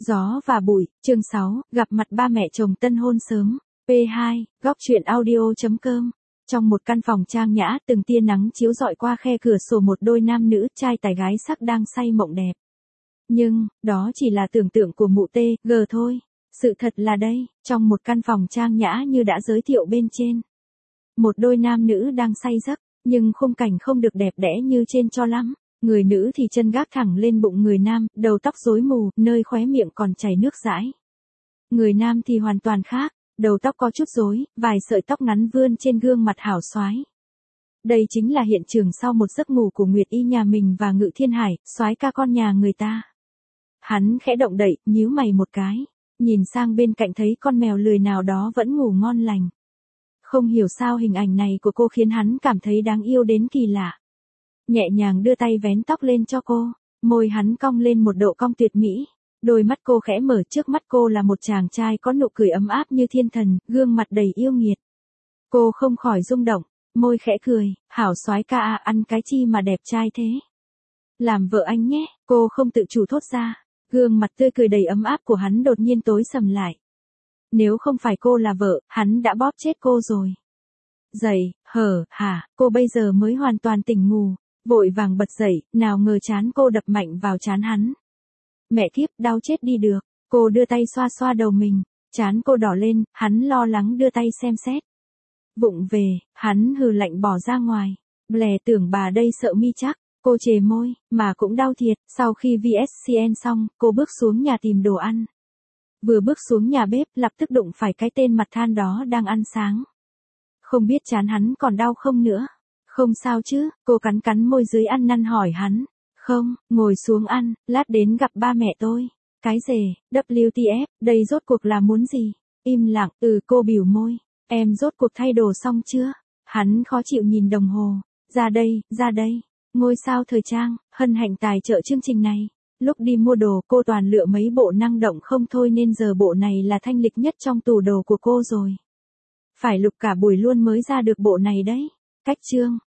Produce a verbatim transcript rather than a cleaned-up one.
Gió và bụi, chương sáu, gặp mặt ba mẹ chồng tân hôn sớm. pê hai, góc truyện audio chấm com. Trong một căn phòng trang nhã, từng tia nắng chiếu rọi qua khe cửa sổ một đôi nam nữ, trai tài gái sắc đang say mộng đẹp. Nhưng, đó chỉ là tưởng tượng của mụ tê, gờ thôi. Sự thật là đây, trong một căn phòng trang nhã như đã giới thiệu bên trên. Một đôi nam nữ đang say giấc, nhưng khung cảnh không được đẹp đẽ như trên cho lắm. Người nữ thì chân gác thẳng lên bụng người nam, đầu tóc rối mù, nơi khóe miệng còn chảy nước dãi. Người nam thì hoàn toàn khác, đầu tóc có chút rối, vài sợi tóc ngắn vươn trên gương mặt hảo soái. Đây chính là hiện trường sau một giấc ngủ của Nguyệt Y nhà mình và Ngự Thiên Hải, soái ca con nhà người ta. Hắn khẽ động đậy, nhíu mày một cái, nhìn sang bên cạnh thấy con mèo lười nào đó vẫn ngủ ngon lành. Không hiểu sao hình ảnh này của cô khiến hắn cảm thấy đáng yêu đến kỳ lạ. Nhẹ nhàng đưa tay vén tóc lên cho cô, môi hắn cong lên một độ cong tuyệt mỹ, đôi mắt cô khẽ mở, trước mắt cô là một chàng trai có nụ cười ấm áp như thiên thần, gương mặt đầy yêu nghiệt. Cô không khỏi rung động, môi khẽ cười, hảo soái ca à, ăn cái chi mà đẹp trai thế. Làm vợ anh nhé, cô không tự chủ thốt ra, gương mặt tươi cười đầy ấm áp của hắn đột nhiên tối sầm lại. Nếu không phải cô là vợ, hắn đã bóp chết cô rồi. Dậy, hở, hả, cô bây giờ mới hoàn toàn tỉnh ngủ. Vội vàng bật dậy, nào ngờ trán cô đập mạnh vào trán hắn. Mẹ kiếp, đau chết đi được. Cô đưa tay xoa xoa đầu mình, trán cô đỏ lên, hắn lo lắng đưa tay xem xét. Vụng về, hắn hừ lạnh bỏ ra ngoài. Blè, tưởng bà đây sợ mi chắc. Cô chề môi, mà cũng đau thiệt. Sau khi vê ét xê en xong, cô bước xuống nhà tìm đồ ăn. Vừa bước xuống nhà bếp, lập tức đụng phải cái tên mặt than đó đang ăn sáng. Không biết trán hắn còn đau không nữa. Không sao chứ, cô cắn cắn môi dưới ăn năn hỏi hắn. Không, ngồi xuống ăn, lát đến gặp ba mẹ tôi. Cái rề, vê kép tê ép, đây rốt cuộc là muốn gì? Im lặng, ừ, cô bỉu môi. Em rốt cuộc thay đồ xong chưa? Hắn khó chịu nhìn đồng hồ. Ra đây, ra đây. Ngôi sao thời trang, hân hạnh tài trợ chương trình này. Lúc đi mua đồ cô toàn lựa mấy bộ năng động không thôi nên giờ bộ này là thanh lịch nhất trong tủ đồ của cô rồi. Phải lục cả buổi luôn mới ra được bộ này đấy. Cách chương.